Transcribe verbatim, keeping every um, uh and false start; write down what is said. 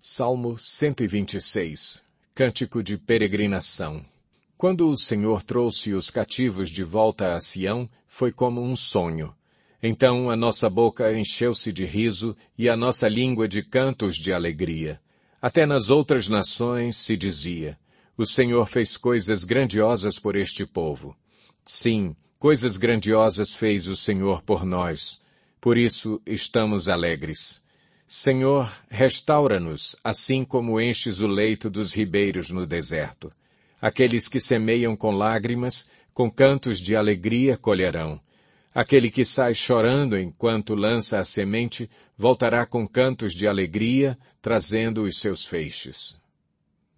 Salmo cento e vinte e seis. Cântico de peregrinação. Quando o Senhor trouxe os cativos de volta a Sião, foi como um sonho. Então a nossa boca encheu-se de riso e a nossa língua de cantos de alegria. Até nas outras nações se dizia, o Senhor fez coisas grandiosas por este povo. Sim, coisas grandiosas fez o Senhor por nós. Por isso estamos alegres. Senhor, restaura-nos, assim como enches o leito dos ribeiros no deserto. Aqueles que semeiam com lágrimas, com cantos de alegria colherão. Aquele que sai chorando enquanto lança a semente, voltará com cantos de alegria, trazendo os seus feixes.